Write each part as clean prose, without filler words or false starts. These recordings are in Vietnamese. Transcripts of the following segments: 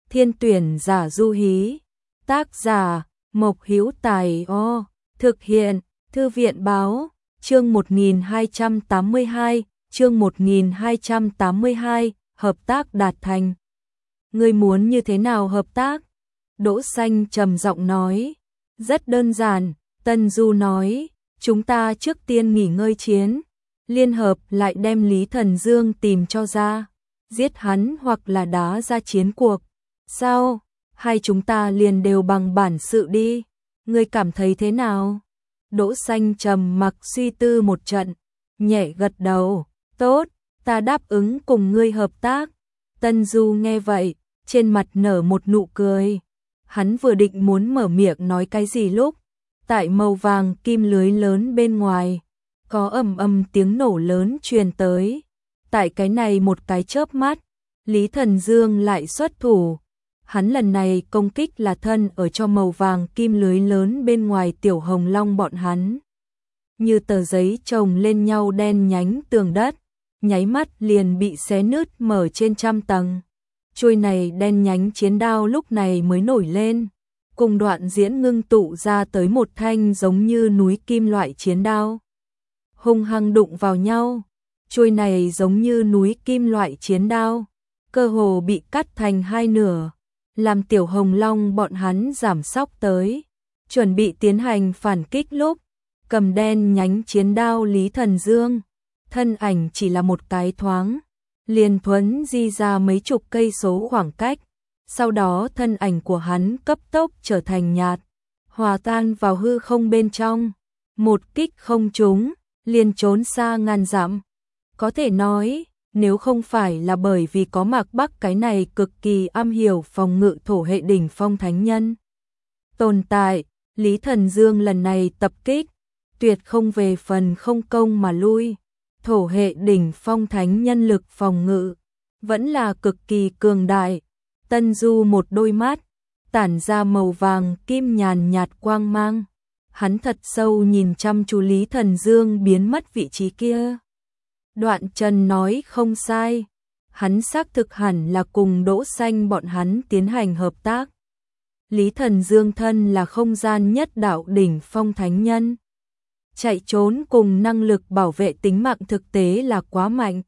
Thiên tuyển giả du hí. Tác giả Mộc Hữu Tài. Thực hiện Thư viện báo. Chương 1282, chương 1282, hợp tác đạt thành. Ngươi muốn như thế nào hợp tác? Đỗ Xanh trầm giọng nói. Rất đơn giản, Tân Du nói, chúng ta trước tiên nghỉ ngơi chiến, liên hợp lại đem Lý Thần Dương tìm cho ra, giết hắn hoặc là đá ra chiến cuộc. Sao? Hay chúng ta liền đều bằng bản sự đi? Ngươi cảm thấy thế nào? Đỗ Xanh trầm mặc suy tư một trận, nhẹ gật đầu. Tốt, ta đáp ứng cùng ngươi hợp tác. Tân Du nghe vậy, trên mặt nở một nụ cười. Hắn vừa định muốn mở miệng nói cái gì lúc, tại màu vàng kim lưới lớn bên ngoài, có ầm ầm tiếng nổ lớn truyền tới. Tại cái này một cái chớp mắt, Lý Thần Dương lại xuất thủ. Hắn lần này công kích là thân ở cho màu vàng kim lưới lớn bên ngoài Tiểu Hồng Long bọn hắn. Như tờ giấy chồng lên nhau đen nhánh tường đất, nháy mắt liền bị xé nứt mở trên trăm tầng. Chuôi này đen nhánh chiến đao lúc này mới nổi lên, cùng đoạn diễn ngưng tụ ra tới một thanh giống như núi kim loại chiến đao. Hung hăng đụng vào nhau, chuôi này giống như núi kim loại chiến đao, cơ hồ bị cắt thành hai nửa, làm Tiểu Hồng Long bọn hắn giảm sóc tới, chuẩn bị tiến hành phản kích lúc, cầm đen nhánh chiến đao Lý Thần Dương, thân ảnh chỉ là một cái thoáng, liền thuấn di ra mấy chục cây số khoảng cách, sau đó thân ảnh của hắn cấp tốc trở thành nhạt, hòa tan vào hư không bên trong, một kích không trúng, liền trốn xa ngàn dặm. Có thể nói, nếu không phải là bởi vì có Mạc Bắc cái này cực kỳ am hiểu phòng ngự thổ hệ đỉnh phong thánh nhân tồn tại, Lý Thần Dương lần này tập kích, tuyệt không về phần không công mà lui. Thổ hệ đỉnh phong thánh nhân lực phòng ngự vẫn là cực kỳ cường đại. Tân Du một đôi mắt tản ra màu vàng kim nhàn nhạt quang mang, hắn thật sâu nhìn chăm chú Lý Thần Dương biến mất vị trí kia. Đoạn Trần nói không sai, hắn xác thực hẳn là cùng Đỗ Xanh bọn hắn tiến hành hợp tác. Lý Thần Dương thân là không gian nhất đạo đỉnh phong thánh nhân, chạy trốn cùng năng lực bảo vệ tính mạng thực tế là quá mạnh.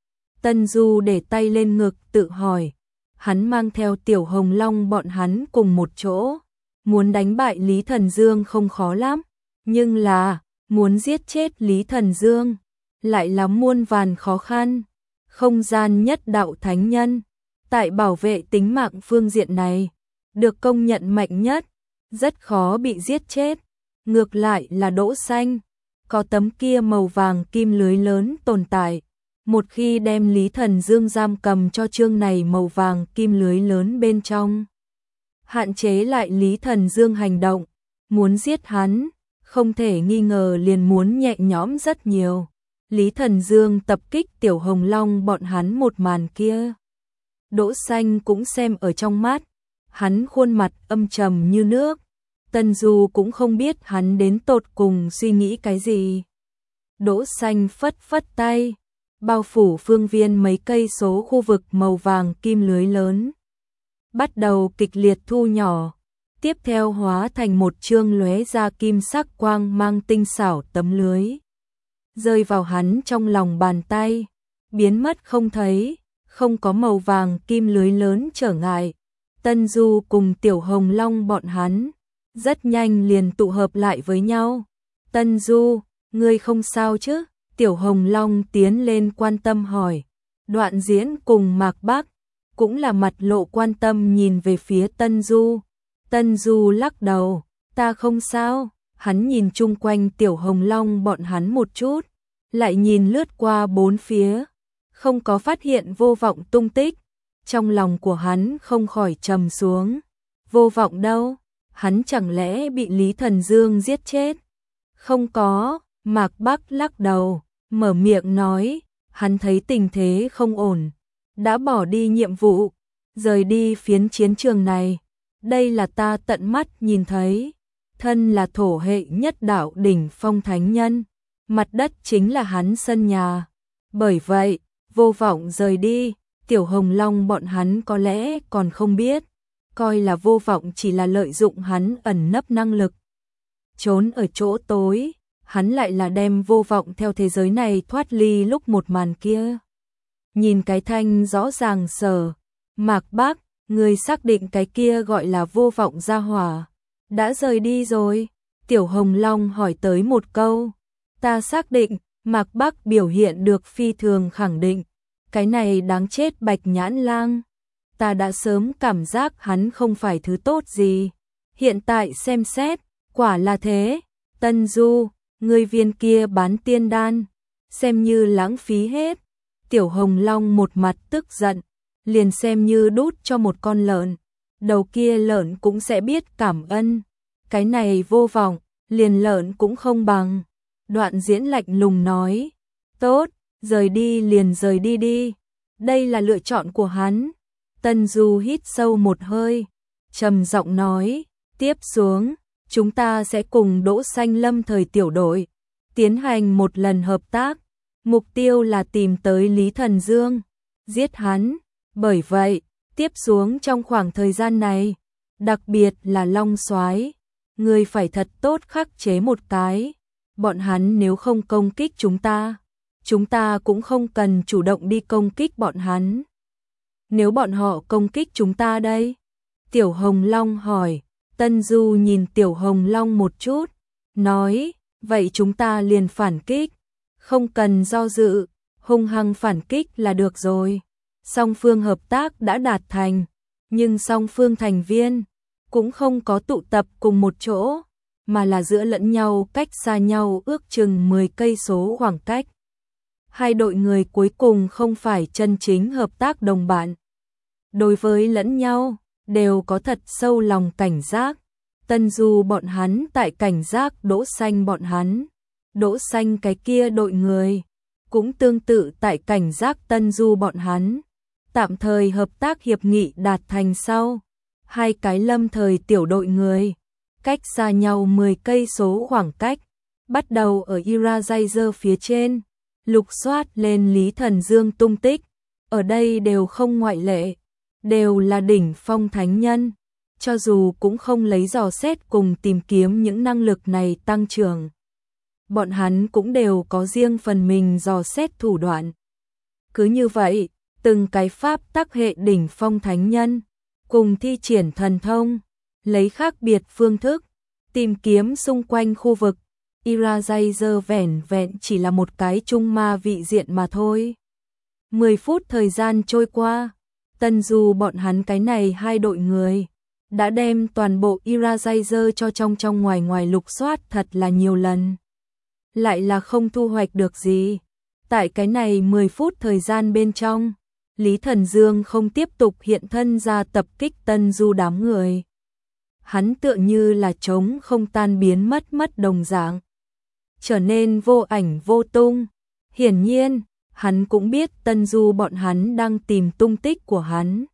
Tân Du để tay lên ngực tự hỏi, hắn mang theo Tiểu Hồng Long bọn hắn cùng một chỗ, muốn đánh bại Lý Thần Dương không khó lắm, nhưng là muốn giết chết Lý Thần Dương lại là muôn vàn khó khăn. Không gian nhất đạo thánh nhân, tại bảo vệ tính mạng phương diện này, được công nhận mạnh nhất, rất khó bị giết chết. Ngược lại là Đỗ Xanh, có tấm kia màu vàng kim lưới lớn tồn tại, một khi đem Lý Thần Dương giam cầm cho chương này màu vàng kim lưới lớn bên trong, hạn chế lại Lý Thần Dương hành động, muốn giết hắn, không thể nghi ngờ liền muốn nhẹ nhõm rất nhiều. Lý Thần Dương tập kích Tiểu Hồng Long bọn hắn một màn kia, Đỗ Xanh cũng xem ở trong mắt, hắn khuôn mặt âm trầm như nước. Tân Du cũng không biết hắn đến tột cùng suy nghĩ cái gì. Đỗ Xanh phất phất tay, bao phủ phương viên mấy cây số khu vực màu vàng kim lưới lớn, bắt đầu kịch liệt thu nhỏ, tiếp theo hóa thành một chương lóe ra kim sắc quang mang tinh xảo tấm lưới, rơi vào hắn trong lòng bàn tay, biến mất không thấy, không có màu vàng kim lưới lớn trở ngại. Tân Du cùng Tiểu Hồng Long bọn hắn rất nhanh liền tụ hợp lại với nhau. Tân Du, ngươi không sao chứ? Tiểu Hồng Long tiến lên quan tâm hỏi. Đoạn Diễn cùng Mạc Bắc cũng là mặt lộ quan tâm nhìn về phía Tân Du. Tân Du lắc đầu, ta không sao. Hắn nhìn chung quanh Tiểu Hồng Long bọn hắn một chút, lại nhìn lướt qua bốn phía, không có phát hiện Vô Vọng tung tích. Trong lòng của hắn không khỏi trầm xuống. Vô Vọng đâu? Hắn chẳng lẽ bị Lý Thần Dương giết chết? Không có, Mạc Bắc lắc đầu, mở miệng nói, hắn thấy tình thế không ổn, đã bỏ đi nhiệm vụ, rời đi phiến chiến trường này. Đây là ta tận mắt nhìn thấy, thân là thổ hệ nhất đạo đỉnh phong thánh nhân, mặt đất chính là hắn sân nhà. Bởi vậy, Vô Vọng rời đi, Tiểu Hồng Long bọn hắn có lẽ còn không biết, coi là Vô Vọng chỉ là lợi dụng hắn ẩn nấp năng lực. Trốn ở chỗ tối, hắn lại là đem Vô Vọng theo thế giới này thoát ly lúc một màn kia. Nhìn cái thanh rõ ràng Sở Mạc Bác, người xác định cái kia gọi là Vô Vọng gia hỏa đã rời đi rồi? Tiểu Hồng Long hỏi tới một câu. Ta xác định. Mạc Bác biểu hiện được phi thường khẳng định. Cái này đáng chết Bạch Nhãn Lang. Ta đã sớm cảm giác hắn không phải thứ tốt gì. Hiện tại xem xét, quả là thế. Tân Du, người viên kia bán tiên đan, xem như lãng phí hết. Tiểu Hồng Long một mặt tức giận, liền xem như đút cho một con lợn, đầu kia lợn cũng sẽ biết cảm ơn. Cái này Vô Vọng, liền lợn cũng không bằng. Đoạn Diễn lạnh lùng nói, tốt, rời đi liền rời đi đi. Đây là lựa chọn của hắn. Tân Du hít sâu một hơi, trầm giọng nói, tiếp xuống, chúng ta sẽ cùng Đỗ Xanh Lâm thời tiểu đội tiến hành một lần hợp tác. Mục tiêu là tìm tới Lý Thần Dương, giết hắn. Bởi vậy, tiếp xuống trong khoảng thời gian này, đặc biệt là Long Soái, người phải thật tốt khắc chế một cái. Bọn hắn nếu không công kích chúng ta cũng không cần chủ động đi công kích bọn hắn. Nếu bọn họ công kích chúng ta đây? Tiểu Hồng Long hỏi. Tân Du nhìn Tiểu Hồng Long một chút, nói, vậy chúng ta liền phản kích, không cần do dự, hung hăng phản kích là được rồi. Song phương hợp tác đã đạt thành, nhưng song phương thành viên cũng không có tụ tập cùng một chỗ, mà là giữa lẫn nhau cách xa nhau ước chừng 10 cây số khoảng cách. Hai đội người cuối cùng không phải chân chính hợp tác đồng bạn. Đối với lẫn nhau, đều có thật sâu lòng cảnh giác. Tân Du bọn hắn tại cảnh giác Đỗ Xanh bọn hắn. Đỗ Xanh cái kia đội người cũng tương tự tại cảnh giác Tân Du bọn hắn. Tạm thời hợp tác hiệp nghị đạt thành sau, hai cái lâm thời tiểu đội người cách xa nhau 10 cây số khoảng cách, bắt đầu ở Irajazer phía trên lục soát lên Lý Thần Dương tung tích. Ở đây đều không ngoại lệ, đều là đỉnh phong thánh nhân, cho dù cũng không lấy dò xét cùng tìm kiếm những năng lực này tăng trưởng. Bọn hắn cũng đều có riêng phần mình dò xét thủ đoạn. Cứ như vậy, từng cái pháp tắc hệ đỉnh phong thánh nhân cùng thi triển thần thông, lấy khác biệt phương thức tìm kiếm xung quanh khu vực. Irajazer vẻn vẹn chỉ là một cái trung ma vị diện mà thôi. 10 phút thời gian trôi qua, Tân Du bọn hắn cái này hai đội người đã đem toàn bộ Irajazer cho trong ngoài lục soát thật là nhiều lần. Lại là không thu hoạch được gì. Tại cái này 10 phút thời gian bên trong, Lý Thần Dương không tiếp tục hiện thân ra tập kích Tân Du đám người. Hắn tựa như là trống không tan biến mất đồng dạng, trở nên vô ảnh vô tung. Hiển nhiên, hắn cũng biết Tân Du bọn hắn đang tìm tung tích của hắn.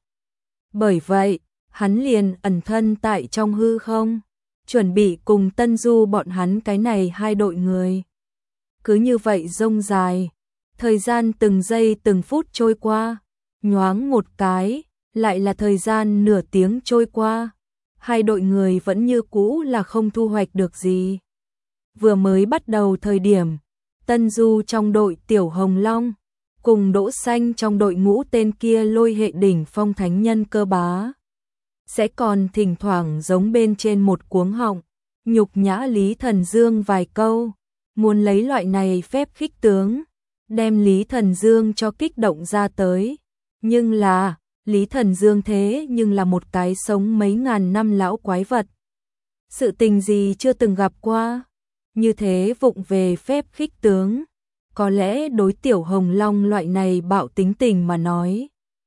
Bởi vậy, hắn liền ẩn thân tại trong hư không, chuẩn bị cùng Tân Du bọn hắn cái này hai đội người. Cứ như vậy rông dài, thời gian từng giây từng phút trôi qua, nhoáng một cái, lại là thời gian nửa tiếng trôi qua. Hai đội người vẫn như cũ là không thu hoạch được gì. Vừa mới bắt đầu thời điểm, Tân Du trong đội Tiểu Hồng Long, cùng Đỗ Xanh trong đội ngũ tên kia lôi hệ đỉnh phong thánh nhân cơ bá, sẽ còn thỉnh thoảng giống bên trên một cuống họng, nhục nhã Lý Thần Dương vài câu, muốn lấy loại này phép khích tướng, đem Lý Thần Dương cho kích động ra tới. Nhưng là, Lý Thần Dương thế nhưng là một cái sống mấy ngàn năm lão quái vật. Sự tình gì chưa từng gặp qua, như thế vụng về phép khích tướng, có lẽ đối Tiểu Hồng Long loại này bạo tính tình mà nói,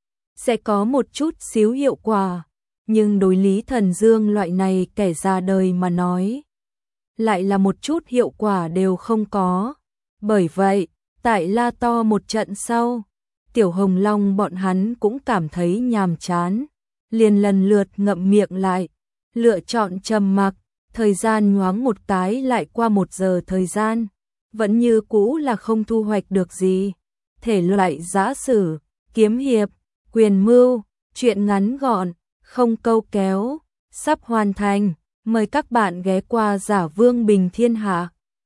sẽ có một chút xíu hiệu quả, nhưng đối Lý Thần Dương loại này kẻ già đời mà nói, lại là một chút hiệu quả đều không có. Bởi vậy, tại la to một trận sau, Tiểu Hồng Long bọn hắn cũng cảm thấy nhàm chán, liền lần lượt ngậm miệng lại, lựa chọn trầm mặc. Thời gian nhoáng một cái lại qua 1 giờ thời gian, vẫn như cũ là không thu hoạch được gì. Thể loại giã sử, kiếm hiệp, quyền mưu, truyện ngắn gọn, không câu kéo, sắp hoàn thành. Mời các bạn ghé qua Giả Vương Bình Thiên Hạ.